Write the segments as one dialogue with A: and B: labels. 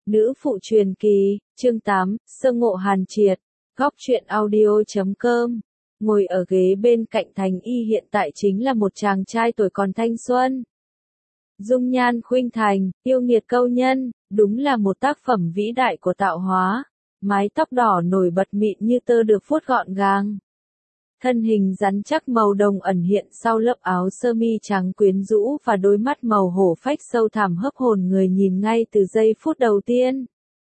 A: Nữ phụ truyền kỳ, chương 8, sơ ngộ Hàn Triệt, góc truyện audio.com. Ngồi ở ghế bên cạnh Thành Y hiện tại chính là một chàng trai tuổi còn thanh xuân. Dung nhan khuynh thành, yêu nghiệt câu nhân, đúng là một tác phẩm vĩ đại của tạo hóa. Mái tóc đỏ nổi bật mịn như tơ được vuốt gọn gàng. Thân hình rắn chắc màu đồng ẩn hiện sau lớp áo sơ mi trắng quyến rũ và đôi mắt màu hổ phách sâu thẳm hấp hồn người nhìn ngay từ giây phút đầu tiên.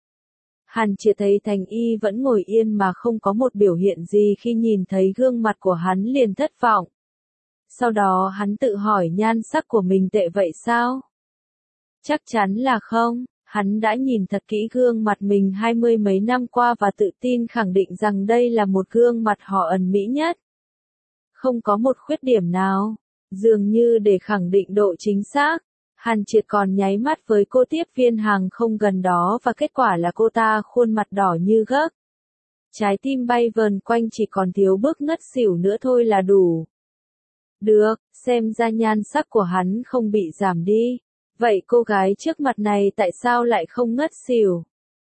A: Hàn Triệt thấy Thành Y vẫn ngồi yên mà không có một biểu hiện gì khi nhìn thấy gương mặt của hắn liền thất vọng. Sau đó hắn tự hỏi nhan sắc của mình tệ vậy sao? Chắc chắn là không. Hắn đã nhìn thật kỹ gương mặt mình 20 mấy năm qua và tự tin khẳng định rằng đây là một gương mặt họ ẩn mỹ nhất. Không có một khuyết điểm nào. Dường như để khẳng định độ chính xác, Hàn Triệt còn nháy mắt với cô tiếp viên hàng không gần đó và kết quả là cô ta khuôn mặt đỏ như gấc. Trái tim bay vờn quanh chỉ còn thiếu bước ngất xỉu nữa thôi là đủ. Được, xem ra nhan sắc của hắn không bị giảm đi. Vậy cô gái trước mặt này tại sao lại không ngất xỉu?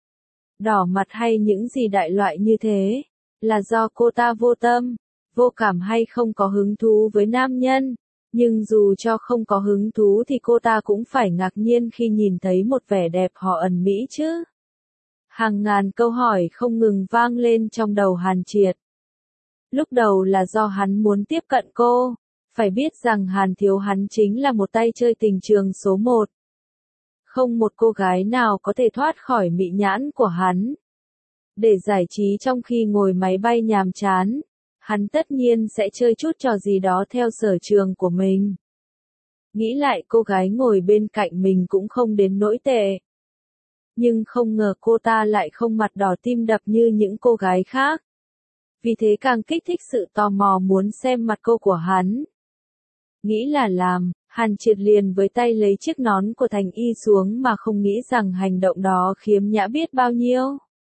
A: Đỏ mặt hay những gì đại loại như thế? Là do cô ta vô tâm, vô cảm hay không có hứng thú với nam nhân? Nhưng dù cho không có hứng thú thì cô ta cũng phải ngạc nhiên khi nhìn thấy một vẻ đẹp họ ẩn mỹ chứ. Hàng ngàn câu hỏi không ngừng vang lên trong đầu Hàn Triệt. Lúc đầu là do hắn muốn tiếp cận cô. Phải biết rằng Hàn Thiếu hắn chính là một tay chơi tình trường số 1. Không một cô gái nào có thể thoát khỏi mị nhãn của hắn. Để giải trí trong khi ngồi máy bay nhàm chán, hắn tất nhiên sẽ chơi chút trò gì đó theo sở trường của mình. Nghĩ lại cô gái ngồi bên cạnh mình cũng không đến nỗi tệ. Nhưng không ngờ cô ta lại không mặt đỏ tim đập như những cô gái khác. Vì thế càng kích thích sự tò mò muốn xem mặt cô của hắn. Nghĩ là làm, Hàn Triệt liền với tay lấy chiếc nón của Thành Y xuống mà không nghĩ rằng hành động đó khiếm nhã biết bao nhiêu.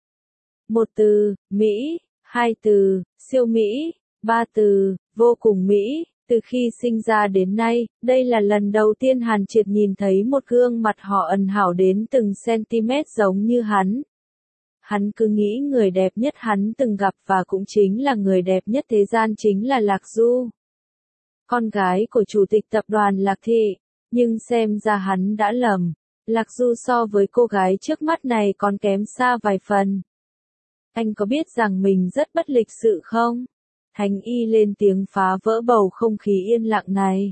A: Một từ, Mỹ, hai từ, siêu Mỹ, ba từ, vô cùng Mỹ. Từ khi sinh ra đến nay, đây là lần đầu tiên Hàn Triệt nhìn thấy một gương mặt họ ẩn hảo đến từng cm giống như hắn. Hắn cứ nghĩ người đẹp nhất hắn từng gặp và cũng chính là người đẹp nhất thế gian chính là Lạc Du. Con gái của chủ tịch tập đoàn Lạc Thị, nhưng xem ra hắn đã lầm. Lạc Du so với cô gái trước mắt này còn kém xa vài phần. Anh có biết rằng mình rất bất lịch sự không? Thành Y lên tiếng phá vỡ bầu không khí yên lặng này.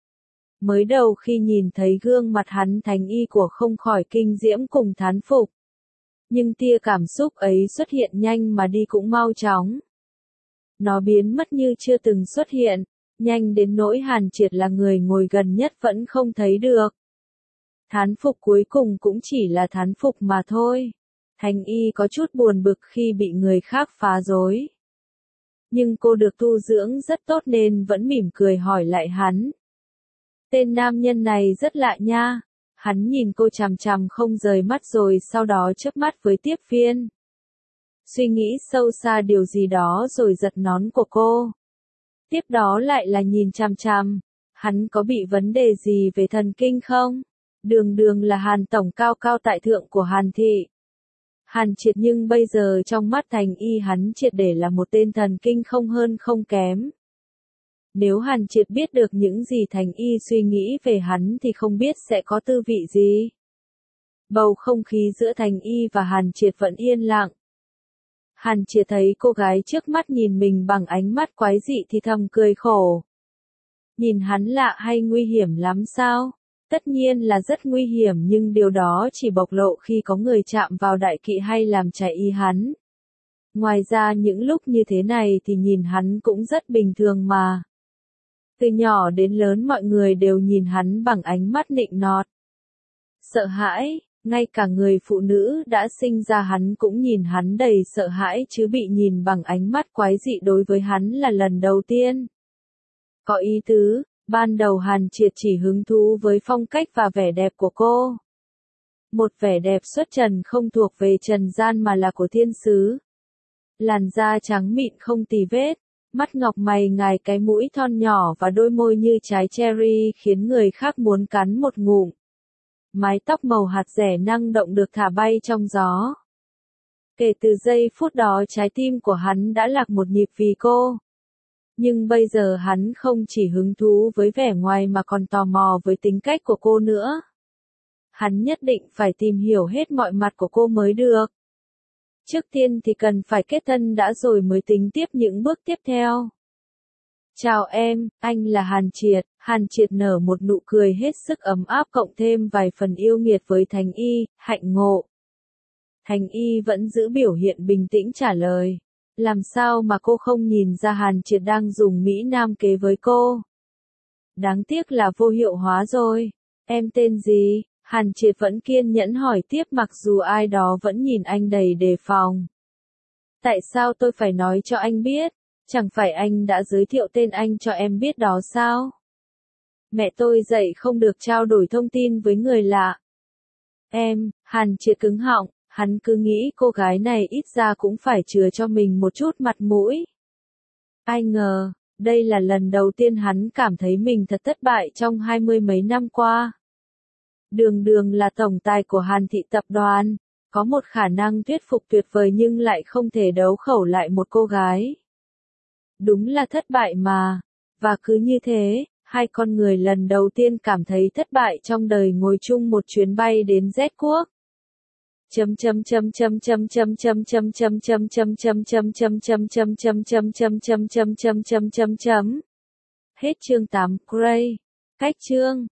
A: Mới đầu khi nhìn thấy gương mặt hắn Thành Y của không khỏi kinh diễm cùng thán phục. Nhưng tia cảm xúc ấy xuất hiện nhanh mà đi cũng mau chóng. Nó biến mất như chưa từng xuất hiện. Nhanh đến nỗi Hàn Triệt là người ngồi gần nhất vẫn không thấy được. Thán phục cuối cùng cũng chỉ là thán phục mà thôi. Thành Y có chút buồn bực khi bị người khác phá rối. Nhưng cô được tu dưỡng rất tốt nên vẫn mỉm cười hỏi lại hắn. Tên nam nhân này rất lạ nha. Hắn nhìn cô chằm chằm không rời mắt rồi sau đó chớp mắt với tiếp viên. Suy nghĩ sâu xa điều gì đó rồi giật nón của cô. Tiếp đó lại là nhìn chằm chằm, hắn có bị vấn đề gì về thần kinh không? Đường đường là Hàn tổng cao cao tại thượng của Hàn Thị. Hàn Triệt nhưng bây giờ trong mắt Thành Y hắn triệt để là một tên thần kinh không hơn không kém. Nếu Hàn Triệt biết được những gì Thành Y suy nghĩ về hắn thì không biết sẽ có tư vị gì. Bầu không khí giữa Thành Y và Hàn Triệt vẫn yên lặng. Hàn Triệt thấy cô gái trước mắt nhìn mình bằng ánh mắt quái dị thì thầm cười khổ. Nhìn hắn lạ hay nguy hiểm lắm sao? Tất nhiên là rất nguy hiểm nhưng điều đó chỉ bộc lộ khi có người chạm vào đại kỵ hay làm trái ý hắn. Ngoài ra những lúc như thế này thì nhìn hắn cũng rất bình thường mà. Từ nhỏ đến lớn mọi người đều nhìn hắn bằng ánh mắt nịnh nọt. Sợ hãi. Ngay cả người phụ nữ đã sinh ra hắn cũng nhìn hắn đầy sợ hãi chứ bị nhìn bằng ánh mắt quái dị đối với hắn là lần đầu tiên. Có ý tứ, ban đầu Hàn Triệt chỉ hứng thú với phong cách và vẻ đẹp của cô. Một vẻ đẹp xuất trần không thuộc về trần gian mà là của thiên sứ. Làn da trắng mịn không tì vết, mắt ngọc mày ngài cái mũi thon nhỏ và đôi môi như trái cherry khiến người khác muốn cắn một ngụm. mái tóc màu hạt dẻ năng động được thả bay trong gió. Kể từ giây phút đó trái tim của hắn đã lạc một nhịp vì cô. Nhưng bây giờ hắn không chỉ hứng thú với vẻ ngoài mà còn tò mò với tính cách của cô nữa. Hắn nhất định phải tìm hiểu hết mọi mặt của cô mới được. Trước tiên thì cần phải kết thân đã rồi mới tính tiếp những bước tiếp theo. Chào em, anh là Hàn Triệt. Hàn Triệt nở một nụ cười hết sức ấm áp cộng thêm vài phần yêu nghiệt với Thành Y, hạnh ngộ. Thành Y vẫn giữ biểu hiện bình tĩnh trả lời. Làm sao mà cô không nhìn ra Hàn Triệt đang dùng Mỹ Nam kế với cô? Đáng tiếc là vô hiệu hóa rồi. Em tên gì? Hàn Triệt vẫn kiên nhẫn hỏi tiếp mặc dù ai đó vẫn nhìn anh đầy đề phòng. Tại sao tôi phải nói cho anh biết? Chẳng phải anh đã giới thiệu tên anh cho em biết đó sao? Mẹ tôi dạy không được trao đổi thông tin với người lạ. Em, Hàn Triệt cứng họng, hắn cứ nghĩ cô gái này ít ra cũng phải chừa cho mình một chút mặt mũi. Ai ngờ, đây là lần đầu tiên hắn cảm thấy mình thật thất bại trong 20 mấy năm qua. Đường Đường là tổng tài của Hàn Thị tập đoàn, có một khả năng thuyết phục tuyệt vời nhưng lại không thể đấu khẩu lại một cô gái. Đúng là thất bại mà, và cứ như thế, hai con người lần đầu tiên cảm thấy thất bại trong đời ngồi chung một chuyến bay đến Z quốc. Hết chương 8. Gray. Cách chương